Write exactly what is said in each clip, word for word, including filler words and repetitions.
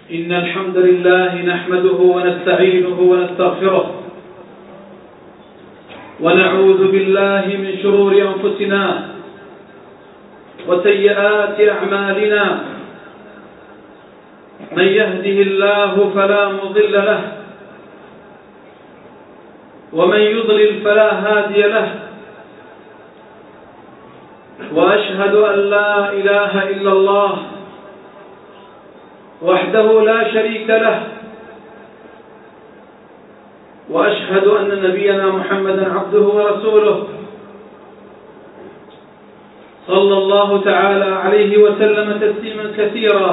إن الحمد لله نحمده ونستعينه ونستغفره ونعوذ بالله من شرور أنفسنا وسيئات أعمالنا. من يهده الله فلا مضل له ومن يضلل فلا هادي له، وأشهد أن لا إله إلا الله وحده لا شريك له، وأشهد أن نبينا محمدا عبده ورسوله صلى الله تعالى عليه وسلم تسليما كثيرا.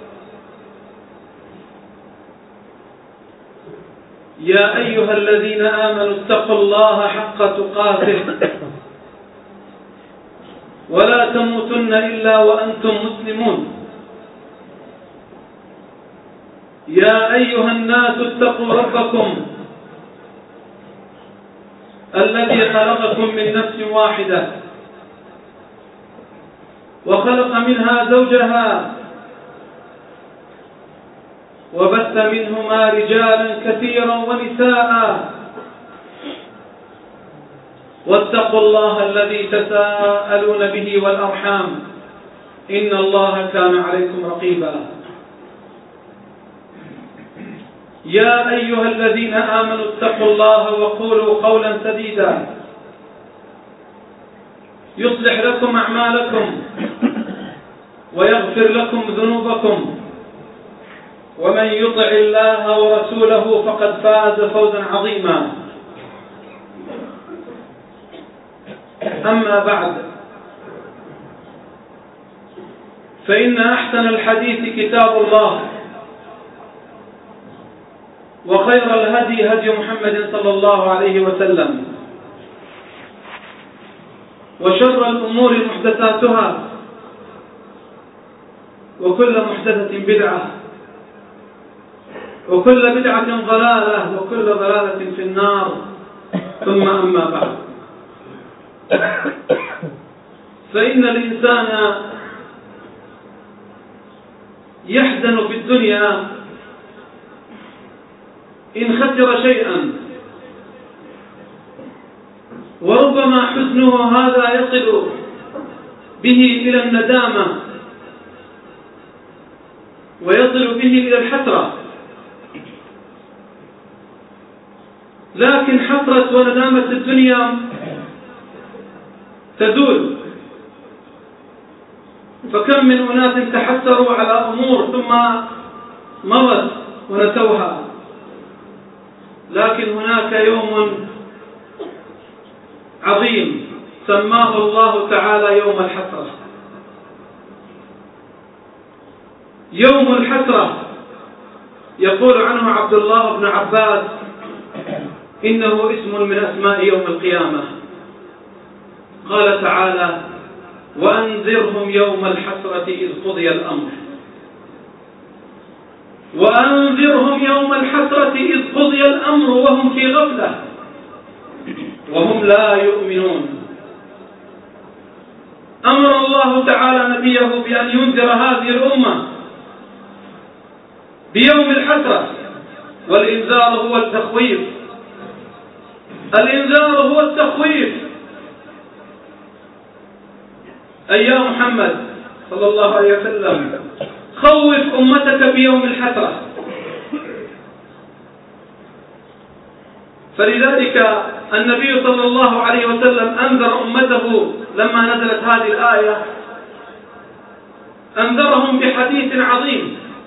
يا أيها الذين آمنوا اتقوا الله حق تقاته ولا تموتن إلا وأنتم مسلمون. يا أيها الناس اتقوا ربكم الذي خلقكم من نفس واحدة وخلق منها زوجها وبث منهما رجالا كثيرا ونساء، واتقوا الله الذي تساءلون به والأرحام إن الله كان عليكم رقيبا. يا أيها الذين آمنوا اتقوا الله وقولوا قولا سديدا يصلح لكم أعمالكم ويغفر لكم ذنوبكم، ومن يطع الله ورسوله فقد فاز فوزا عظيما. أما بعد، فإن أحسن الحديث كتاب الله، وخير الهدي هدي محمد صلى الله عليه وسلم، وشر الأمور محدثاتها، وكل محدثة بدعة، وكل بدعة ضلالة، وكل ضلالة في النار. ثم أما بعد، فإن الإنسان يحزن في الدنيا إن خسر شيئا، وربما حزنه هذا يصل به إلى الندامة، ويصل به إلى الحسرة. لكن حسرة وندامة الدنيا تزول، فكم من أناس تحسروا على أمور ثم مضت ونسوها، لكن هناك يوم عظيم سماه الله تعالى يوم الحسرة. يوم الحسرة يقول عنه عبد الله بن عباس إنه اسم من أسماء يوم القيامة. قال تعالى: وأنذرهم يوم الحسرة إذ قضي الأمر. وأنذرهم يوم الحسرة إذ قضي الأمر وهم في غفلة وهم لا يؤمنون. أمر الله تعالى نبيه بأن ينذر هذه الأمة بيوم الحسرة، والإنذار هو التخويف. الإنذار هو التخويف. أي يا محمد صلى الله عليه وسلم، خوف أمتك بيوم الحسرة. فلذلك النبي صلى الله عليه وسلم أنذر أمته لما نزلت هذه الآية، أنذرهم بحديث عظيم،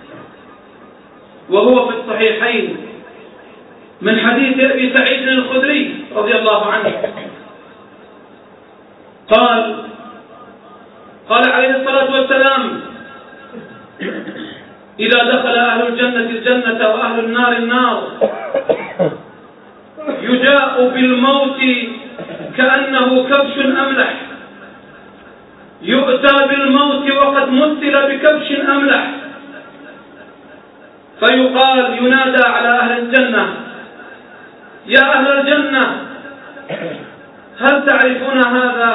وهو في الصحيحين من حديث أبي سعيد الخدري رضي الله عنه. قال قال عليه الصلاة والسلام: إذا دخل أهل الجنة الجنة وأهل النار النار يجاء بالموت كأنه كبش أملح، يؤتى بالموت وقد مثل بكبش أملح، فيقال ينادى على أهل الجنة: يا أهل الجنة هل تعرفون هذا؟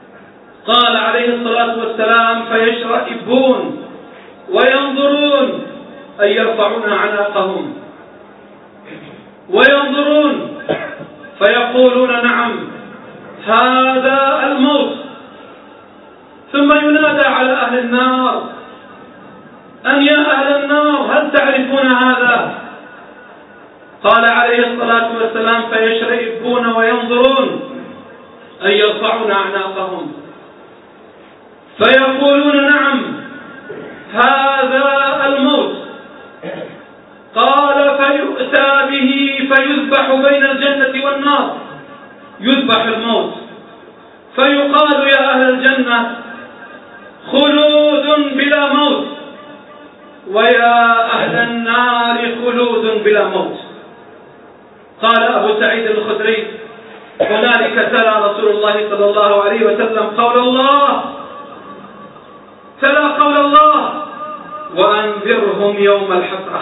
قال عليه الصلاة والسلام: فيشرئبون وينظرون أن يرفعون أعناقهم وينظرون فيقولون نعم هذا الموت، ثم ينادى على أهل النار أن يا أهل النار هل تعرفون هذا؟ قال عليه الصلاة والسلام فيشرئبون وينظرون أن يرفعون أعناقهم فيقولون نعم هذا الموت. قال فيؤتى به فيذبح بين الجنة والنار، يذبح الموت فيقال يا أهل الجنة خلود بلا موت، ويا أهل النار خلود بلا موت. قال أبو سعيد الخدري هنالك تلا رسول الله صلى الله عليه وسلم قول الله، تلا قول الله وأنذرهم يوم الحسرة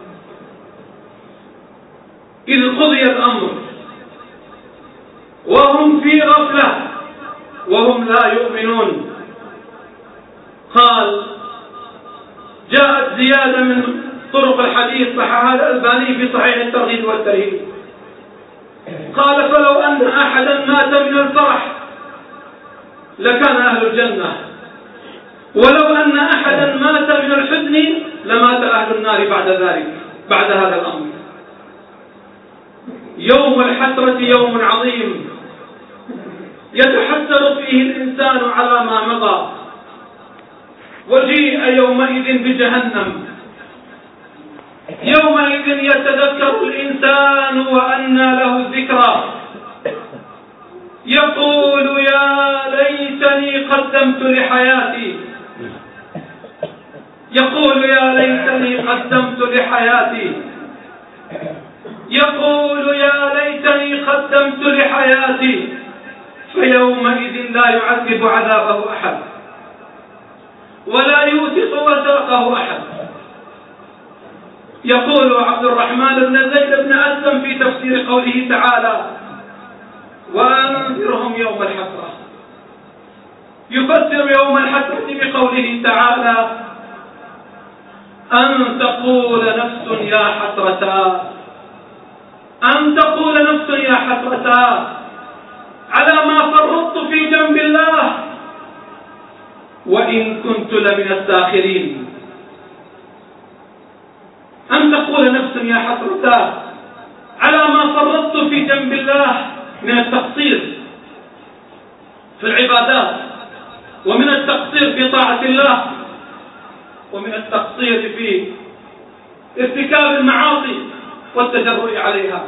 إذ قضي الأمر وهم في غفلة وهم لا يؤمنون. قال جاءت زيادة من طرق الحديث صححها الألباني في صحيح الترغيب والترهيب. قال فلو أن أحدا مات من الفرح لكان أهل الجنة، ولو أن أحدا مات من الحزن لمات أهل النار بعد ذلك بعد هذا الأمر. يوم الحسرة يوم عظيم يتحسر فيه الإنسان على ما مضى، وجيء يومئذ بجهنم، يومئذ يتذكر الإنسان وأنى له الذكرى، يقول يا ليتني قدمت لحياتي، يقول يا ليتني قدمت لحياتي، يقول يا ليتني قدمت لحياتي. فيومئذ لا يعذب عذابه أحد ولا يوثق وثاقه أحد. يقول عبد الرحمن بن زيد بن أسلم في تفسير قوله تعالى وأنذرهم يوم الحسرة، يفسر يوم الحسرة بقوله تعالى أن تقول نفس يا حسرتا، أن تقول نفس يا حسرتا على ما فرطت في جنب الله وإن كنت لمن الساخرين. أن تقول نفس يا حسرتا على ما فرطت في جنب الله من التقصير في العبادات، ومن التقصير في طاعة الله، ومن التقصير في ارتكاب المعاصي والتجرؤ عليها.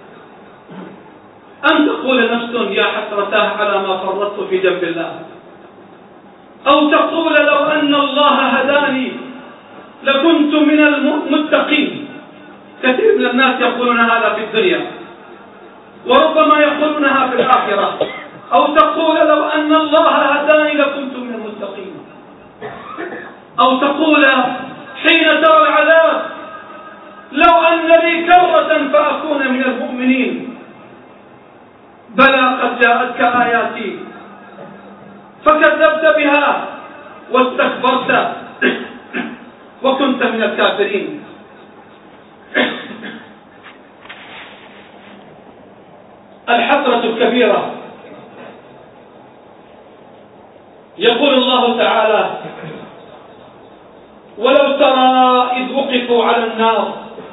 أن تقول نفس يا حسرتاه على ما فرطت في جنب الله، أو تقول لو أن الله هداني لكنت من المتقين. كثير من الناس يقولون هذا في الدنيا وربما يقولونها في الآخرة. أو تقول لو أن الله هداني لكنت من المتقين. أو تقول حين ترى العذاب لو أن لي كرة فأكون من المؤمنين. بلى قد جاءتك آياتي فكذبت بها واستكبرت وكنت من الكافرين. الحسرة الكبيرة. يقول الله تعالى ولو ترى إذ وقفوا على النار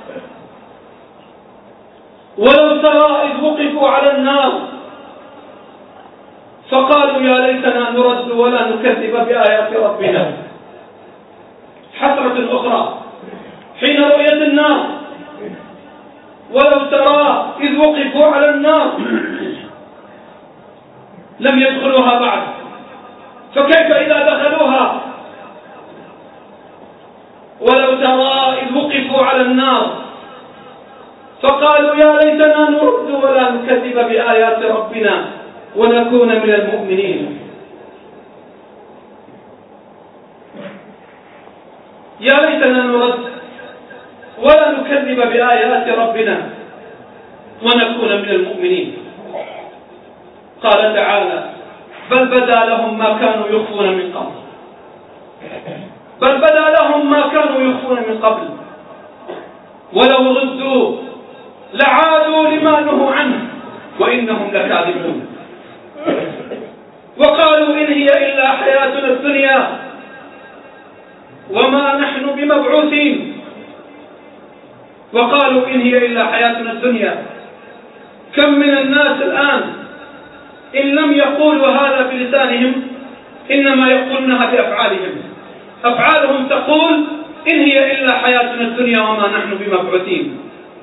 ولو ترى إذ وقفوا على النار فقالوا يا ليتنا نرد ولا نكذب بآيات ربنا. حسرة أخرى حين رؤية النار ولو ترى إذ وقفوا على النار لم يدخلوها بعد، فكيف إذا دخلوها؟ ولو ترى إذ وقفوا على النار فقالوا يا ليتنا نرد ولا نكذب بآيات ربنا ونكون من المؤمنين. يا ليتنا نرد ولا نكذب بآيات ربنا ونكون من المؤمنين. قال تعالى بل بدا لهم ما كانوا يخفون من قبل بل بدا لهم ما كانوا يخفون من قبل ولو ردوا لعادوا لما نهوا عنه وإنهم لكاذبون. وقالوا إن هي إلا حياتنا الدنيا وما نحن بمبعوثين. وقالوا إن هي إلا حياتنا الدنيا. كم من الناس الآن إن لم يقولوا هذا بلسانهم إنما يقولونها بأفعالهم. أفعالهم تقول إن هي إلا حياتنا الدنيا وما نحن بمبعوثين.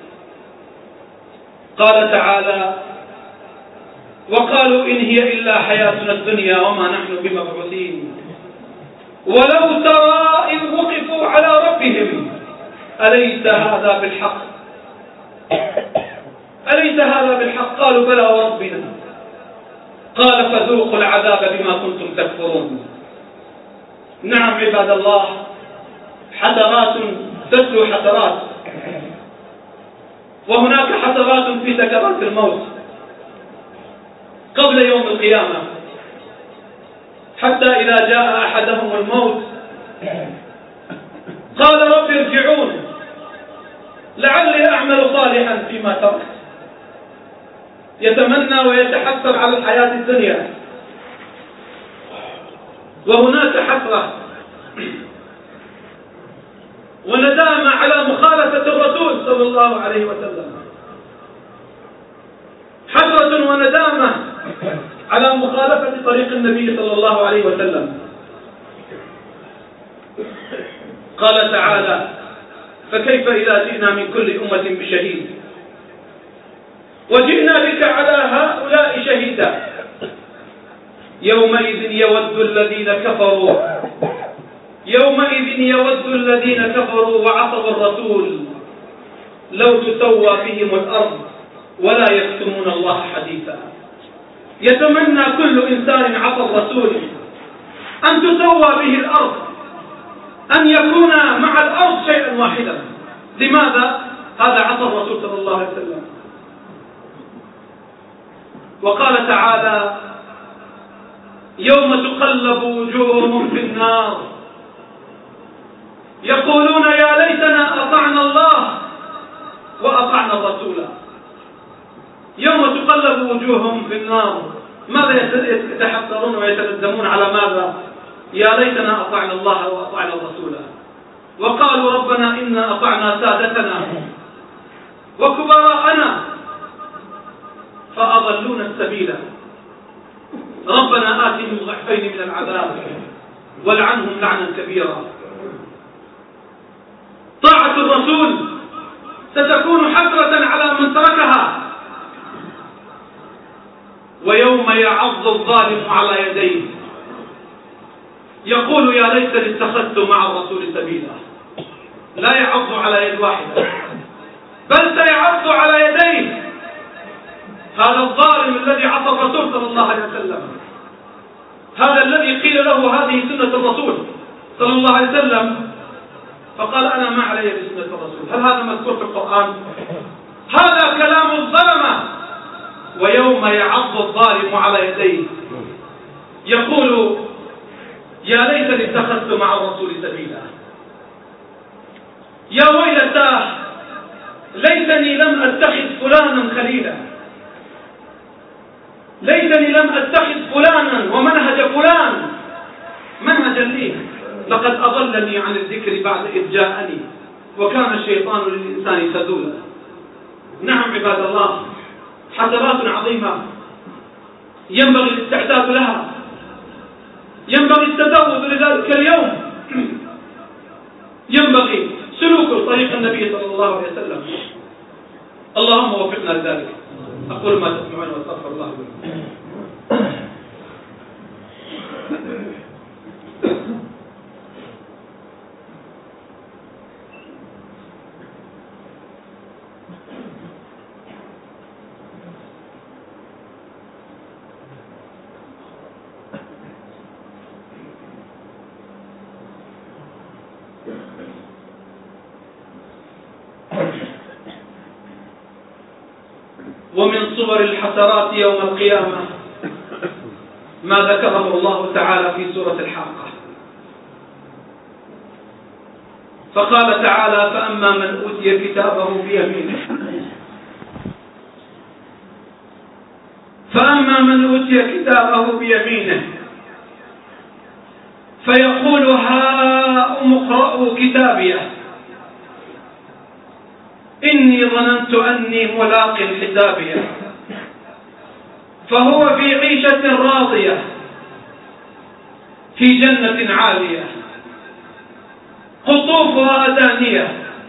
قال تعالى: وقالوا إن هي إلا حياتنا الدنيا وما نحن بمبعوثين. ولو ترى إذ وقفوا على ربهم أليس هذا بالحق أليس هذا بالحق قالوا بلى وربنا. قال فذوقوا العذاب بما كنتم تكفرون. نعم عباد الله، حسرات تتلو حسرات، وهناك حسرات في سكرات الموت قبل يوم القيامة، حتى إذا جاء أحدهم الموت قال رب ارجعون لعلي أعمل صالحا فيما تركت. يتمنى ويتحسر على الحياة الدنيا. وهناك حسرة وندامة على مخالفة الرسول صلى الله عليه وسلم. حسرة وندامة على مخالفة طريق النبي صلى الله عليه وسلم. قال تعالى: فكيف إذا جئنا من كل أمة بشهيد وجئنا بك على هؤلاء شهيدا يومئذ يود الذين كفروا يومئذ يود الذين كفروا وعصوا الرسول لو تسوى بهم الأرض ولا يكتمون الله حديثا. يتمنى كل إنسان عصى الرسول أن تسوى به الأرض، أن يكون مع الأرض شيئا واحدا. لماذا؟ هذا عصى الرسول صلى الله عليه وسلم. وقال تعالى: يوم تقلب وجوههم في النار يقولون يا ليتنا أطعنا الله وأطعنا الرسول. يوم تقلب وجوههم في النار، ماذا يتحسرون ويتندمون على ماذا؟ يا ليتنا أطعنا الله وأطعنا الرسول. وقالوا ربنا إنا أطعنا سادتنا وكبراءنا فأضلونا السبيل ربنا آتهم ضعفين من العذاب والعنهم لعنا كبيرا. طاعة الرسول ستكون حسرة على من تركها، ويوم يعض الظالم على يديه يقول يا ليتني اتخذت مع الرسول سبيلا. لا يعض على يد واحدة بل سيعض على يديه. هذا الظالم الذي عصى الرسول صلى الله عليه وسلم، هذا الذي قيل له هذه سنة الرسول صلى الله عليه وسلم فقال أنا ما علي بسنة الرسول. هل هذا مذكور في القرآن؟ هذا كلام الظلمة. ويوم يعض الظالم على يديه يقول يا ليتني اتخذت مع الرسول سبيلا. يا ويلتاه ليتني لم أتخذ فلانا خليلا، ليتني لم أتخذ فلانا ومنهج فلان منهجا لي، لقد أضلني عن الذكر بعد إذ جاءني وكان الشيطان للإنسان خذولا. نعم عباد الله، حسرات عظيمة ينبغي الاستعداد لها، ينبغي التزود لذلك اليوم، ينبغي سلوك طريق النبي صلى الله عليه وسلم. اللهم وفقنا لذلك. أقول ما تسمعون واستغفر الله لكم. ومن صور الحسرات يوم القيامة ما ذكره الله تعالى في سورة الحاقة. فقال تعالى: فأما من أوتي كتابه بيمينه فأما من أوتي كتابه بيمينه فيقول: هاؤم اقرءوا كتابيه إني ظننت أني ملاق حسابيه فهو في عيشة راضية في جنة عالية قطوفها دانية.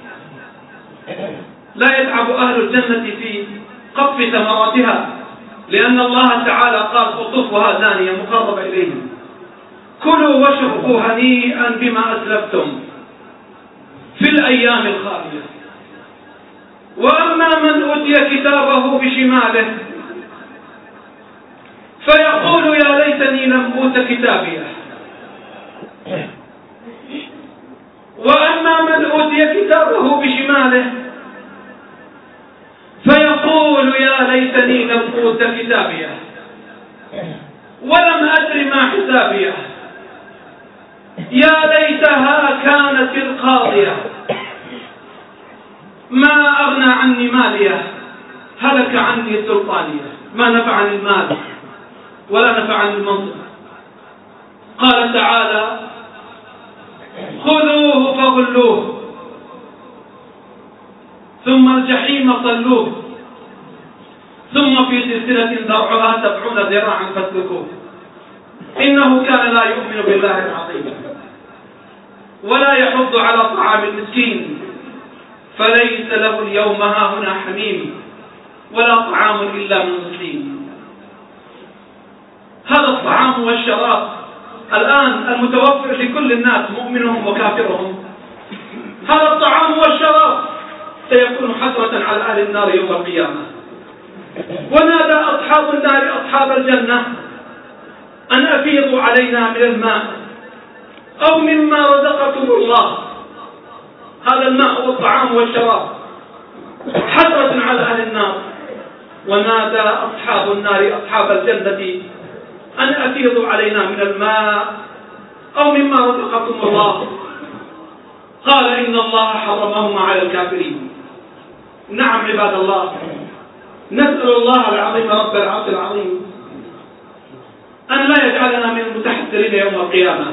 لا يتعب أهل الجنة في قطف ثمراتها، لأن الله تعالى قال: قطوفها دانية مقربة إليهم. كلوا واشربوا هنيئا بما أسلفتم في الأيام الخالية. وأما من أوتي كتابه بشماله فيقول: يا ليتني لم أوت كتابيه. وأما من أوتي كتابه بشماله فيقول: يا ليتني لم أوت كتابيه ولم أدر ما حسابيه يا ليتها كانت القاضية ما أغنى عني ماليه هلك عني سلطانيه. ما نفعني المال ولا نفعني المنصب. قال تعالى: خذوه فغلوه ثم الجحيم صلوه ثم في سلسلة ذرعها سبعون ذراعا فاسلكوه إنه كان لا يؤمن بالله العظيم ولا يحض على طعام المسكين فليس له اليوم هاهنا حميم ولا طعام إلا من غسلين. هذا الطعام والشراب الآن المتوفر لكل الناس مؤمنهم وكافرهم، هذا الطعام والشراب سيكون حسرة على أهل النار يوم القيامة. ونادى أصحاب النار أصحاب الجنة أن أفيضوا علينا من الماء أو مما رزقكم الله. هذا الماء والطعام والشراب حسرة على أهل النار. ونادى أصحاب النار أصحاب الجنة أن أفيضوا علينا من الماء أو مما رزقكم الله. قال: إن الله حرمهما على الكافرين. نعم عباد الله، نسأل الله العظيم رب العرش العظيم أن لا يجعلنا من المتحسرين يوم القيامة.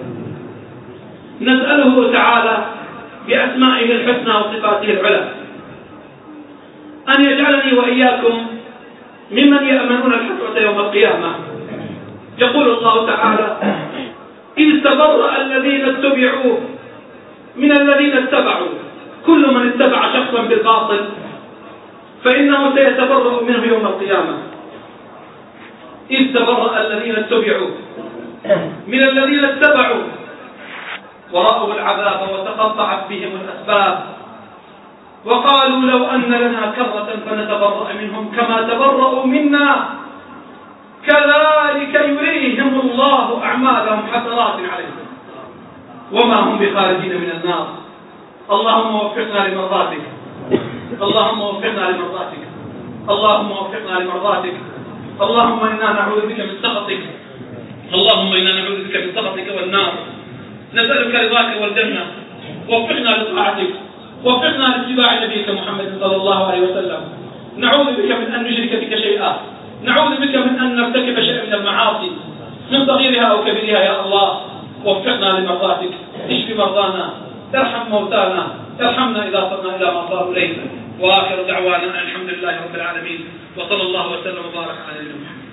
نسأله تعالى بأسمائه الحسنى وصفاته العلى أن يجعلني وإياكم ممن يأمنون الحسرة يوم القيامة. يقول الله تعالى: إذ تبرأ الذين اتبعوا من الذين اتبعوا. كل من اتبع شخصا بالباطل فإنه سيتبرأ منه يوم القيامة. إذ تبرأ الذين اتبعوا من الذين اتبعوا ورأوا العذاب وتقطعت بهم الأسباب وقالوا: لو أن لنا كرة فنتبرأ منهم كما تبرأوا منا كذلك يريهم الله أعمالهم حسرات عليهم وما هم بخارجين من النار. اللهم وفقنا لمرضاتك، اللهم وفقنا لمرضاتك، اللهم وفقنا لمرضاتك. اللهم إنا نعوذ بك من سخطك، اللهم إنا نعوذ بك من سخطك والنار. نسألك رضاك والجنة. وفقنا لطاعتك، وفقنا لاتباع نبيك محمد صلى الله عليه وسلم. نعوذ بك من أن نشرك بك شيئا، نعوذ بك من أن نرتكب شيئا من المعاصي من صغيرها أو كبيرها. يا الله وفقنا لمرضاتك، اشف مرضانا، ارحم موتانا، ارحمنا إذا صرنا إلى ما صاروا إليه. وآخر دعوانا الحمد لله رب العالمين، وصلى الله وسلم وبارك على نبينا محمد.